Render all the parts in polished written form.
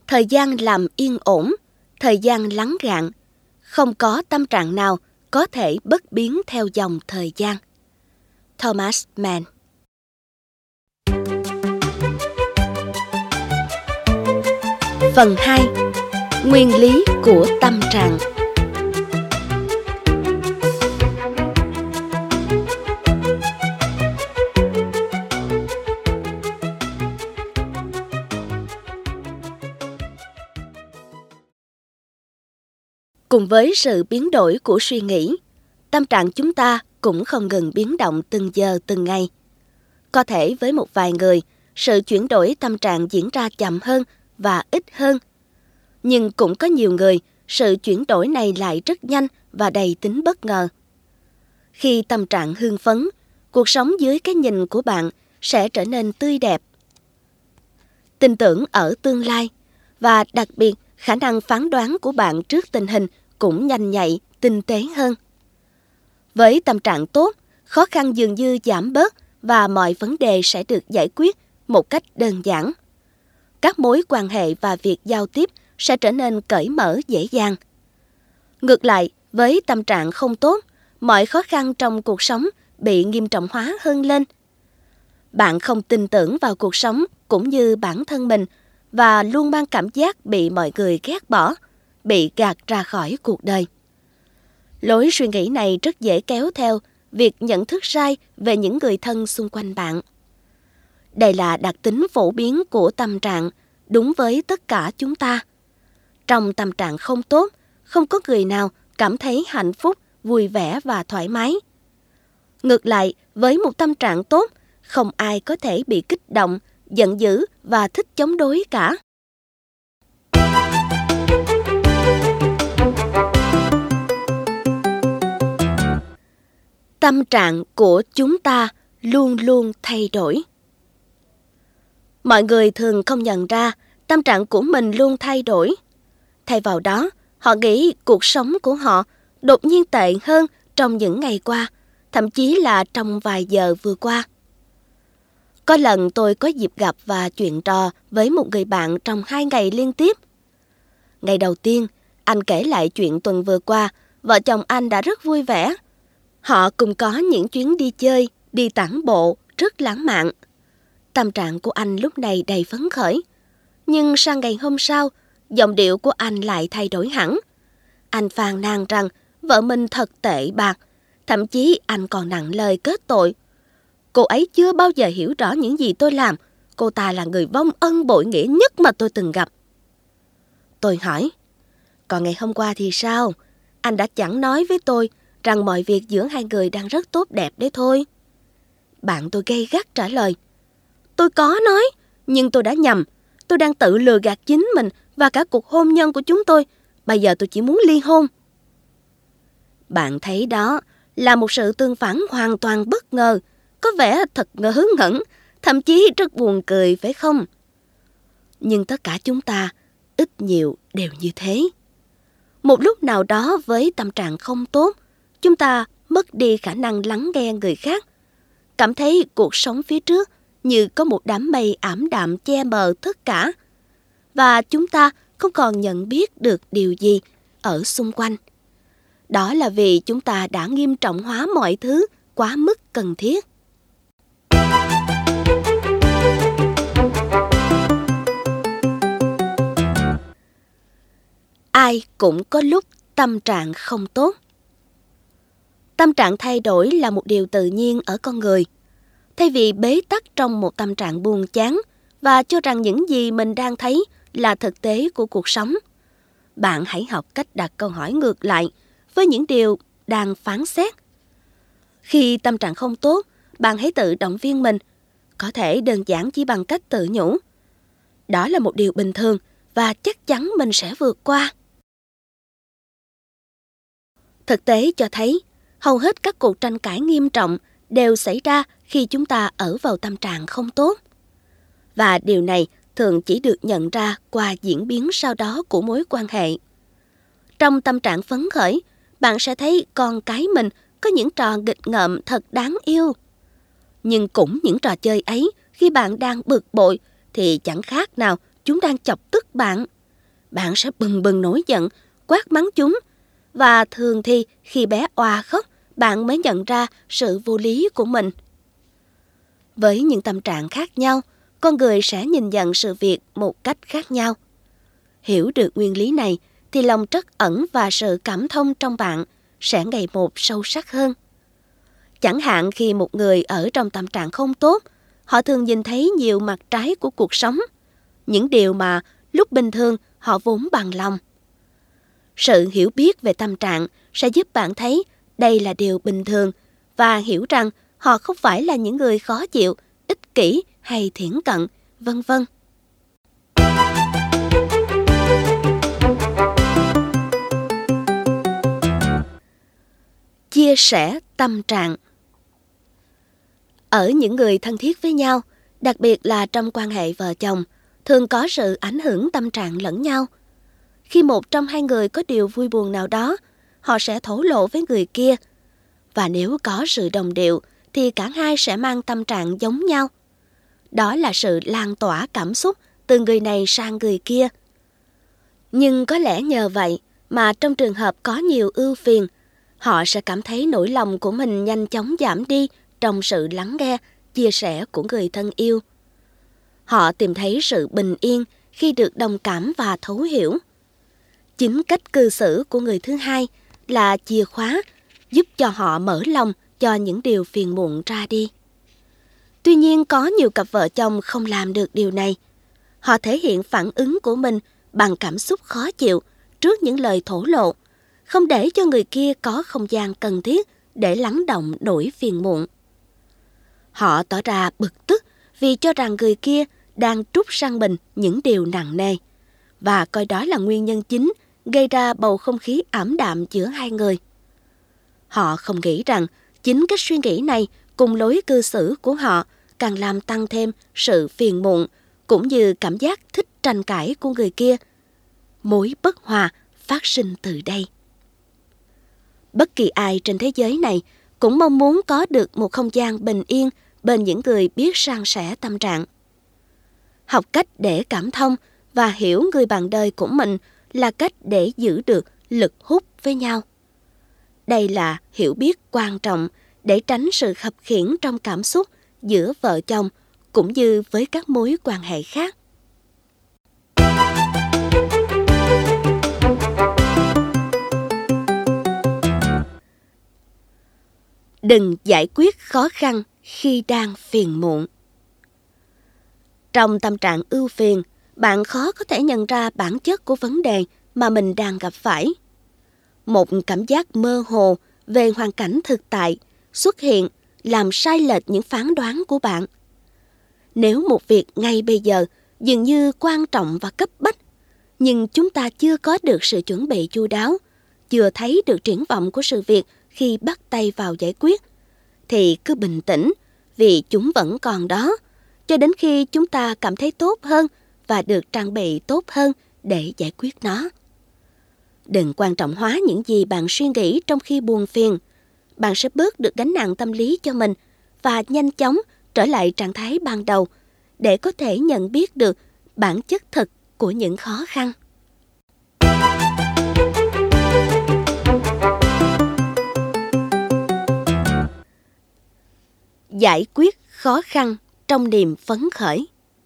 Thời gian làm yên ổn, thời gian lắng gạn, không có tâm trạng nào có thể bất biến theo dòng thời gian. Thomas Mann. Phần 2. Nguyên lý của tâm trạng. Cùng với sự biến đổi của suy nghĩ, tâm trạng chúng ta cũng không ngừng biến động từng giờ từng ngày. Có thể với một vài người, sự chuyển đổi tâm trạng diễn ra chậm hơn và ít hơn. Nhưng cũng có nhiều người, sự chuyển đổi này lại rất nhanh và đầy tính bất ngờ. Khi tâm trạng hưng phấn, cuộc sống dưới cái nhìn của bạn sẽ trở nên tươi đẹp. Tin tưởng ở tương lai và đặc biệt khả năng phán đoán của bạn trước tình hình cũng nhanh nhạy, tinh tế hơn. Với tâm trạng tốt, khó khăn dường như giảm bớt và mọi vấn đề sẽ được giải quyết một cách đơn giản. Các mối quan hệ và việc giao tiếp sẽ trở nên cởi mở dễ dàng. Ngược lại, với tâm trạng không tốt, mọi khó khăn trong cuộc sống bị nghiêm trọng hóa hơn lên. Bạn không tin tưởng vào cuộc sống cũng như bản thân mình và luôn mang cảm giác bị mọi người ghét bỏ, bị gạt ra khỏi cuộc đời. Lối suy nghĩ này rất dễ kéo theo việc nhận thức sai về những người thân xung quanh bạn. Đây là đặc tính phổ biến của tâm trạng, đúng với tất cả chúng ta. Trong tâm trạng không tốt, không có người nào cảm thấy hạnh phúc, vui vẻ và thoải mái. Ngược lại, với một tâm trạng tốt, không ai có thể bị kích động, giận dữ và thích chống đối cả. Tâm trạng của chúng ta luôn luôn thay đổi. Mọi người thường không nhận ra tâm trạng của mình luôn thay đổi. Thay vào đó, họ nghĩ cuộc sống của họ đột nhiên tệ hơn trong những ngày qua, thậm chí là trong vài giờ vừa qua. Có lần tôi có dịp gặp và chuyện trò với một người bạn trong 2 ngày liên tiếp. Ngày đầu tiên, anh kể lại chuyện tuần vừa qua, vợ chồng anh đã rất vui vẻ. Họ cùng có những chuyến đi chơi, đi tản bộ, rất lãng mạn. Tâm trạng của anh lúc này đầy phấn khởi. Nhưng sang ngày hôm sau, giọng điệu của anh lại thay đổi hẳn. Anh phàn nàn rằng vợ mình thật tệ bạc, thậm chí anh còn nặng lời kết tội. Cô ấy chưa bao giờ hiểu rõ những gì tôi làm. Cô ta là người vong ân bội nghĩa nhất mà tôi từng gặp. Tôi hỏi, còn ngày hôm qua thì sao? Anh đã chẳng nói với tôi rằng mọi việc giữa hai người đang rất tốt đẹp đấy thôi. Bạn tôi gay gắt trả lời, tôi có nói, nhưng tôi đã nhầm. Tôi đang tự lừa gạt chính mình và cả cuộc hôn nhân của chúng tôi. Bây giờ tôi chỉ muốn ly hôn. Bạn thấy đó là một sự tương phản hoàn toàn bất ngờ, có vẻ thật ngớ ngẩn, thậm chí rất buồn cười phải không? Nhưng tất cả chúng ta, ít nhiều đều như thế. Một lúc nào đó với tâm trạng không tốt, chúng ta mất đi khả năng lắng nghe người khác, cảm thấy cuộc sống phía trước như có một đám mây ảm đạm che mờ tất cả, và chúng ta không còn nhận biết được điều gì ở xung quanh. Đó là vì chúng ta đã nghiêm trọng hóa mọi thứ quá mức cần thiết. Ai cũng có lúc tâm trạng không tốt. Tâm trạng thay đổi là một điều tự nhiên ở con người. Thay vì bế tắc trong một tâm trạng buồn chán và cho rằng những gì mình đang thấy là thực tế của cuộc sống, bạn hãy học cách đặt câu hỏi ngược lại với những điều đang phán xét. Khi tâm trạng không tốt, bạn hãy tự động viên mình, có thể đơn giản chỉ bằng cách tự nhủ. Đó là một điều bình thường và chắc chắn mình sẽ vượt qua. Thực tế cho thấy, hầu hết các cuộc tranh cãi nghiêm trọng đều xảy ra khi chúng ta ở vào tâm trạng không tốt. Và điều này thường chỉ được nhận ra qua diễn biến sau đó của mối quan hệ. Trong tâm trạng phấn khởi, bạn sẽ thấy con cái mình có những trò nghịch ngợm thật đáng yêu. Nhưng cũng những trò chơi ấy, khi bạn đang bực bội, thì chẳng khác nào chúng đang chọc tức bạn. bạn sẽ bừng bừng nổi giận, quát mắng chúng. Và thường thì khi bé oà khóc, bạn mới nhận ra sự vô lý của mình. Với những tâm trạng khác nhau, con người sẽ nhìn nhận sự việc một cách khác nhau. Hiểu được nguyên lý này thì lòng trắc ẩn và sự cảm thông trong bạn sẽ ngày một sâu sắc hơn. Chẳng hạn khi một người ở trong tâm trạng không tốt, họ thường nhìn thấy nhiều mặt trái của cuộc sống, những điều mà lúc bình thường họ vốn bằng lòng. Sự hiểu biết về tâm trạng sẽ giúp bạn thấy đây là điều bình thường và hiểu rằng họ không phải là những người khó chịu, ích kỷ hay thiển cận, vân vân. Chia sẻ tâm trạng. Ở những người thân thiết với nhau, đặc biệt là trong quan hệ vợ chồng, thường có sự ảnh hưởng tâm trạng lẫn nhau. Khi một trong hai người có điều vui buồn nào đó, họ sẽ thổ lộ với người kia. Và nếu có sự đồng điệu, thì cả hai sẽ mang tâm trạng giống nhau. Đó là sự lan tỏa cảm xúc từ người này sang người kia. Nhưng có lẽ nhờ vậy mà trong trường hợp có nhiều ưu phiền, họ sẽ cảm thấy nỗi lòng của mình nhanh chóng giảm đi trong sự lắng nghe, chia sẻ của người thân yêu. Họ tìm thấy sự bình yên khi được đồng cảm và thấu hiểu. Chính cách cư xử của người thứ hai là chìa khóa giúp cho họ mở lòng cho những điều phiền muộn ra đi. Tuy nhiên có nhiều cặp vợ chồng không làm được điều này. Họ thể hiện phản ứng của mình bằng cảm xúc khó chịu trước những lời thổ lộ, không để cho người kia có không gian cần thiết để lắng đọng nỗi phiền muộn. Họ tỏ ra bực tức vì cho rằng người kia đang trút sang mình những điều nặng nề, và coi đó là nguyên nhân chính gây ra bầu không khí ảm đạm giữa hai người. Họ không nghĩ rằng chính cái suy nghĩ này cùng lối cư xử của họ càng làm tăng thêm sự phiền muộn, cũng như cảm giác thích tranh cãi của người kia. Mối bất hòa phát sinh từ đây. Bất kỳ ai trên thế giới này cũng mong muốn có được một không gian bình yên bên những người biết san sẻ tâm trạng. Học cách để cảm thông và hiểu người bạn đời của mình là cách để giữ được lực hút với nhau. Đây là hiểu biết quan trọng để tránh sự khập khiễng trong cảm xúc giữa vợ chồng cũng như với các mối quan hệ khác. Đừng giải quyết khó khăn khi đang phiền muộn. Trong tâm trạng ưu phiền, bạn khó có thể nhận ra bản chất của vấn đề mà mình đang gặp phải. Một cảm giác mơ hồ về hoàn cảnh thực tại xuất hiện làm sai lệch những phán đoán của bạn. Nếu một việc ngay bây giờ dường như quan trọng và cấp bách, nhưng chúng ta chưa có được sự chuẩn bị chu đáo, chưa thấy được triển vọng của sự việc khi bắt tay vào giải quyết, thì cứ bình tĩnh vì chúng vẫn còn đó, cho đến khi chúng ta cảm thấy tốt hơn và được trang bị tốt hơn để giải quyết nó. Đừng quan trọng hóa những gì bạn suy nghĩ trong khi buồn phiền. Bạn sẽ bớt được gánh nặng tâm lý cho mình và nhanh chóng trở lại trạng thái ban đầu để có thể nhận biết được bản chất thực của những khó khăn. Giải quyết khó khăn trong niềm phấn khởi.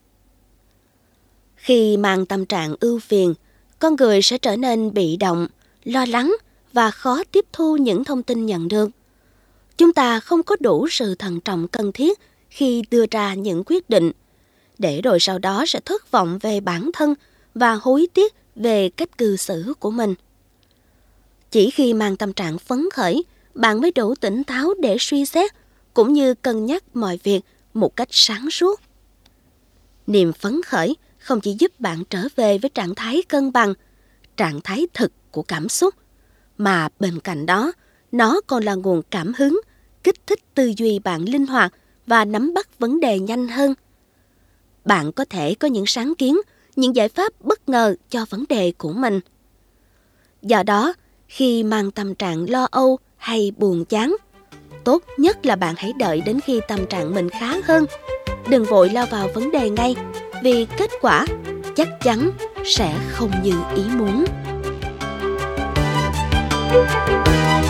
Khi mang tâm trạng ưu phiền, con người sẽ trở nên bị động, lo lắng và khó tiếp thu những thông tin nhận được. Chúng ta không có đủ sự thận trọng cần thiết khi đưa ra những quyết định, để rồi sau đó sẽ thất vọng về bản thân và hối tiếc về cách cư xử của mình. Chỉ khi mang tâm trạng phấn khởi, bạn mới đủ tỉnh táo để suy xét cũng như cân nhắc mọi việc một cách sáng suốt. Niềm phấn khởi không chỉ giúp bạn trở về với trạng thái cân bằng, trạng thái thực của cảm xúc, mà bên cạnh đó, nó còn là nguồn cảm hứng, kích thích tư duy bạn linh hoạt và nắm bắt vấn đề nhanh hơn. Bạn có thể có những sáng kiến, những giải pháp bất ngờ cho vấn đề của mình. Do đó, khi mang tâm trạng lo âu hay buồn chán, tốt nhất là bạn hãy đợi đến khi tâm trạng mình khá hơn. Đừng vội lao vào vấn đề ngay, vì kết quả chắc chắn sẽ không như ý muốn.